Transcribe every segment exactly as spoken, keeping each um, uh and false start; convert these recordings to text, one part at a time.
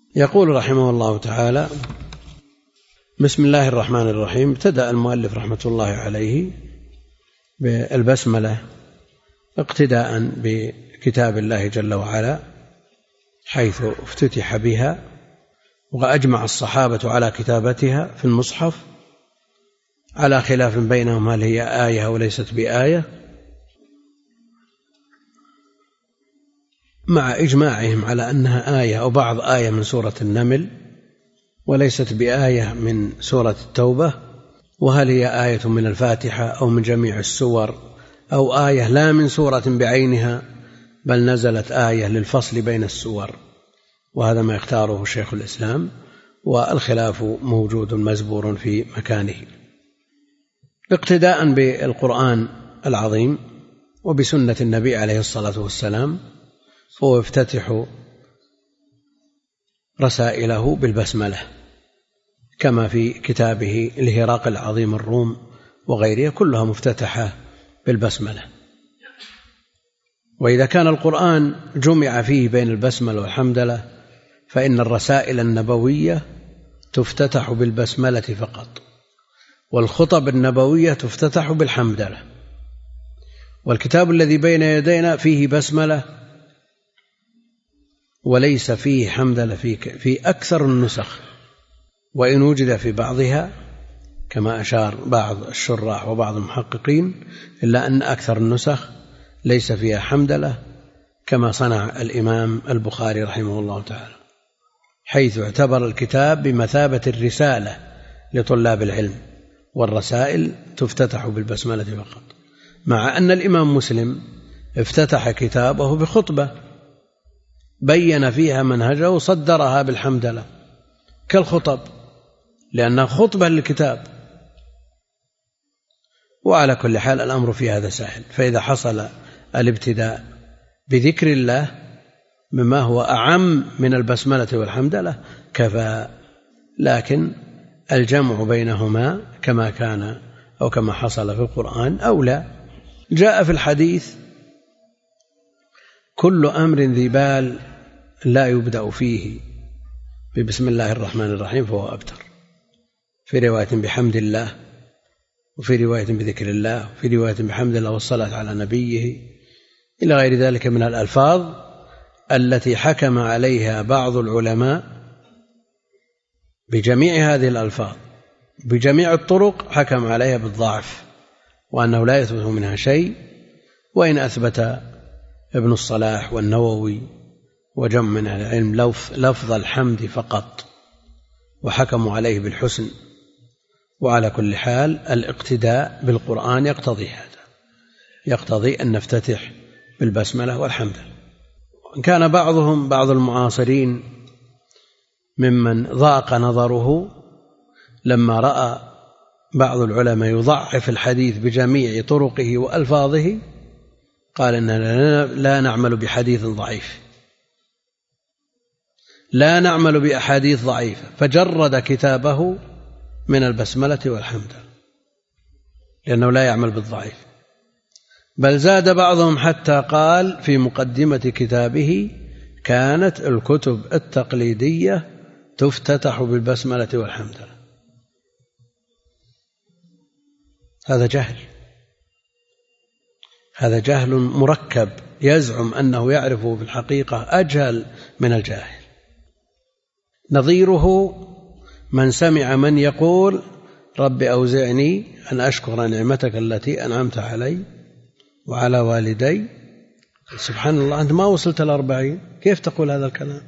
يقول رحمه الله تعالى: بسم الله الرحمن الرحيم. ابتدأ المؤلف رحمة الله عليه بالبسملة اقتداء بكتاب الله جل وعلا، حيث افتتح بها، وأجمع الصحابة على كتابتها في المصحف على خلاف بينهم هل هي آية أو ليست بآية، مع إجماعهم على أنها آية أو بعض آية من سورة النمل وليست بآية من سورة التوبة، وهل هي آية من الفاتحة أو من جميع السور، أو آية لا من سورة بعينها بل نزلت آية للفصل بين السور، وهذا ما يختاره شيخ الإسلام، والخلاف موجود مزبور في مكانه. اقتداء بالقرآن العظيم وبسنة النبي عليه الصلاة والسلام، هو يفتتح رسائله بالبسملة كما في كتابه لهرقل عظيم الروم وغيرها، كلها مفتتحة بالبسملة. وإذا كان القرآن جمع فيه بين البسملة والحمدلة، فإن الرسائل النبوية تفتتح بالبسملة فقط، والخطب النبوية تفتتح بالحمدلة. والكتاب الذي بين يدينا فيه بسملة وليس فيه حمدلة في أكثر النسخ، وإن وجد في بعضها كما أشار بعض الشراح وبعض المحققين، إلا أن أكثر النسخ ليس فيها حمدلة، كما صنع الإمام البخاري رحمه الله تعالى، حيث اعتبر الكتاب بمثابة الرسالة لطلاب العلم، والرسائل تفتتح بالبسملة فقط، مع أن الإمام مسلم افتتح كتابه بخطبة بين فيها منهجه وصدرها بالحمدلة كالخطب، لأنها خطبة للكتاب. وعلى كل حال الأمر في هذا سهل، فإذا حصل الابتداء بذكر الله مما هو أعم من البسملة والحمدلة كفى، لكن الجمع بينهما كما كان أو كما حصل في القرآن أولى. جاء في الحديث: كل أمر ذي بال لا يبدأ فيه ببسم الله الرحمن الرحيم فهو أبتر، في رواية بحمد الله، وفي رواية بذكر الله، وفي رواية بحمد الله والصلاة على نبيه، إلى غير ذلك من الألفاظ التي حكم عليها بعض العلماء بجميع هذه الألفاظ بجميع الطرق، حكم عليها بالضعف وأنه لا يثبت منها شيء، وإن أثبت ابن الصلاح والنووي وجمع من العلم لفظ الحمد فقط وحكموا عليه بالحسن. وعلى كل حال الاقتداء بالقرآن يقتضي هذا، يقتضي أن نفتتح بالبسملة والحمد. وإن كان بعضهم بعض المعاصرين ممن ضاق نظره لما رأى بعض العلماء يضعف الحديث بجميع طرقه وألفاظه، قال إننا لا نعمل بحديث ضعيف، لا نعمل بأحاديث ضعيفة، فجرد كتابه من البسملة والحمد لأنه لا يعمل بالضعيف. بل زاد بعضهم حتى قال في مقدمة كتابه: كانت الكتب التقليدية تفتتح بالبسملة والحمد. هذا جهل، هذا جهل مركب، يزعم أنه يعرفه في الحقيقة أجهل من الجاهل. نظيره من سمع من يقول: رب أوزعني أن أشكر نعمتك التي أنعمت علي وعلى والدي. سبحان الله، أنت ما وصلت الأربعين، كيف تقول هذا الكلام؟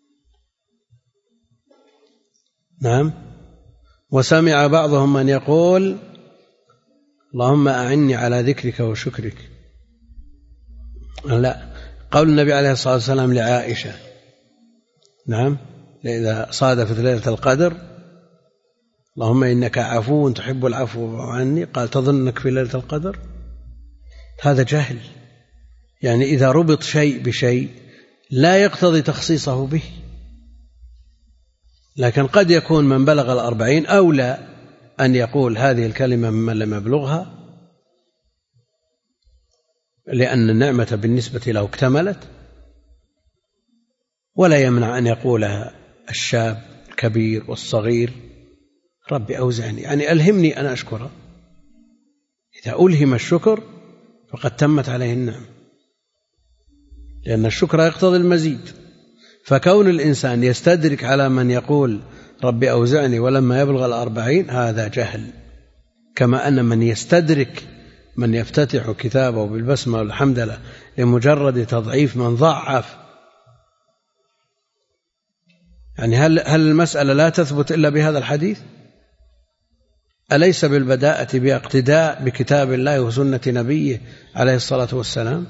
نعم. وسمع بعضهم من يقول: اللهم أعني على ذكرك وشكرك. لا، قول النبي عليه الصلاة والسلام لعائشة، نعم، إذا صادفت ليلة القدر: اللهم إنك عفو تحب العفو عني، قال: تظنك في ليلة القدر؟ هذا جهل، يعني إذا ربط شيء بشيء لا يقتضي تخصيصه به. لكن قد يكون من بلغ الأربعين أولى أن يقول هذه الكلمة ممن لم يبلغها، لأن النعمة بالنسبة له اكتملت، ولا يمنع أن يقولها الشاب الكبير والصغير ربي أوزعني، يعني ألهمني أن أشكره. إذا ألهم الشكر فقد تمت عليه النعم، لأن الشكر يقتضي المزيد. فكون الإنسان يستدرك على من يقول ربي أوزعني ولما يبلغ الأربعين هذا جهل، كما أن من يستدرك من يفتتح كتابه بالبسمة والحمد لله لمجرد تضعيف من ضعف. يعني هل هل المسألة لا تثبت إلا بهذا الحديث؟ أليس بالبداءة باقتداء بكتاب الله وسنة نبيه عليه الصلاة والسلام؟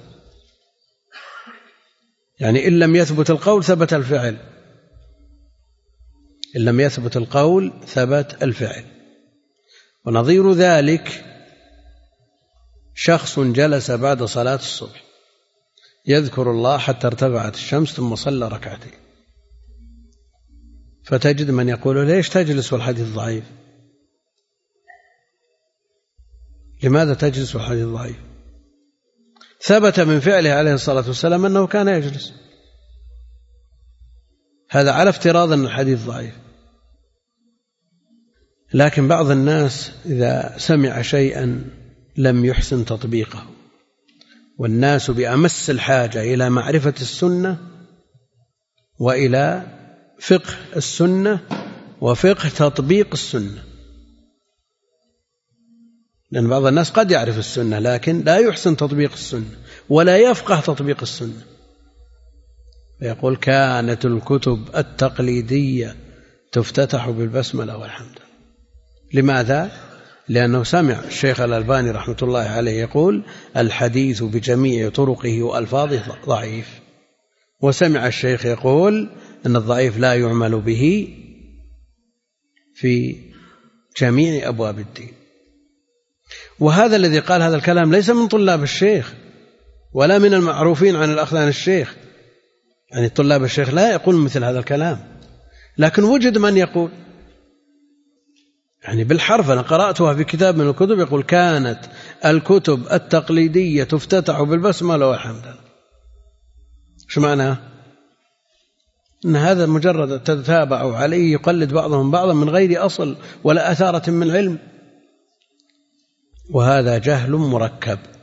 يعني إن لم يثبت القول ثبت الفعل، إن لم يثبت القول ثبت الفعل. ونظير ذلك شخص جلس بعد صلاة الصبح يذكر الله حتى ارتفعت الشمس ثم صلى ركعتين، فتجد من يقول ليش تجلس والحديث ضعيف؟ لماذا تجلس والحديث ضعيف؟ ثبت من فعله عليه الصلاة والسلام أنه كان يجلس، هذا على افتراض أن الحديث ضعيف. لكن بعض الناس إذا سمع شيئا لم يحسن تطبيقه، والناس بأمس الحاجة إلى معرفة السنة وإلى فقه السنة وفقه تطبيق السنة، لأن بعض الناس قد يعرف السنة لكن لا يحسن تطبيق السنة ولا يفقه تطبيق السنة، فيقول كانت الكتب التقليدية تفتتح بالبسملة والحمد. لماذا؟ لأنه سمع الشيخ الألباني رحمة الله عليه يقول الحديث بجميع طرقه وألفاظه ضعيف، وسمع الشيخ يقول أن الضعيف لا يعمل به في جميع أبواب الدين. وهذا الذي قال هذا الكلام ليس من طلاب الشيخ ولا من المعروفين عن الأخذ عن الشيخ، يعني طلاب الشيخ لا يقول مثل هذا الكلام، لكن وجد من يقول، يعني بالحرف أنا قرأتها في كتاب من الكتب يقول كانت الكتب التقليدية تفتتح بالبسملة والحمد لله. شو معناه؟ أن هذا مجرد تتابع عليه يقلد بعضهم بعضا من غير أصل ولا أثارة من علم، وهذا جهل مركب.